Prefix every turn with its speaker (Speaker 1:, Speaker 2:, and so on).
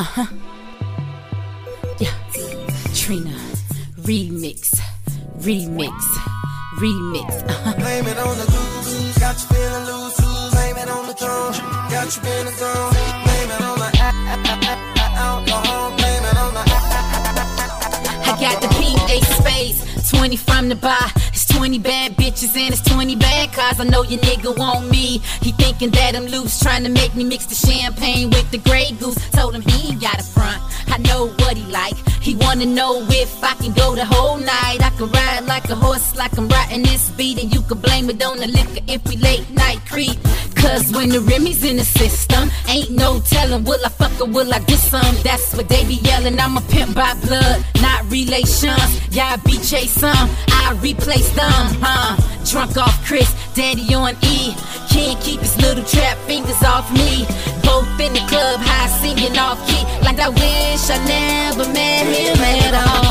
Speaker 1: Yeah, Trina, remix.
Speaker 2: Blame it on the blues, got you feeling loose. Blame it on the drums, got you in the zone. Blame it on the alcohol. Blame it on the.
Speaker 1: I got the pink ace of spades, 20 from the bar. It's 20 bad bitches and it's 20 bad cars. I know your nigga want me. He thinking that I'm loose, trying to make me mix the champagne with the Grey Goose. Told him he ain't got a front, I know what he like. He wanna know if I can go the whole night. I can ride like a horse, like I'm riding this beat. And you can blame it on the liquor if we late night creep. Cause when the Remy's in the system, ain't no telling, will I fuck or will I get some? That's what they be yelling, I'm a pimp by blood, not relations. Y'all be chase some, I replace them, Drunk off Chris, daddy on E. Can't keep his little trap fingers off me. Both in the club, high singing off key, like I wish I never met him at all.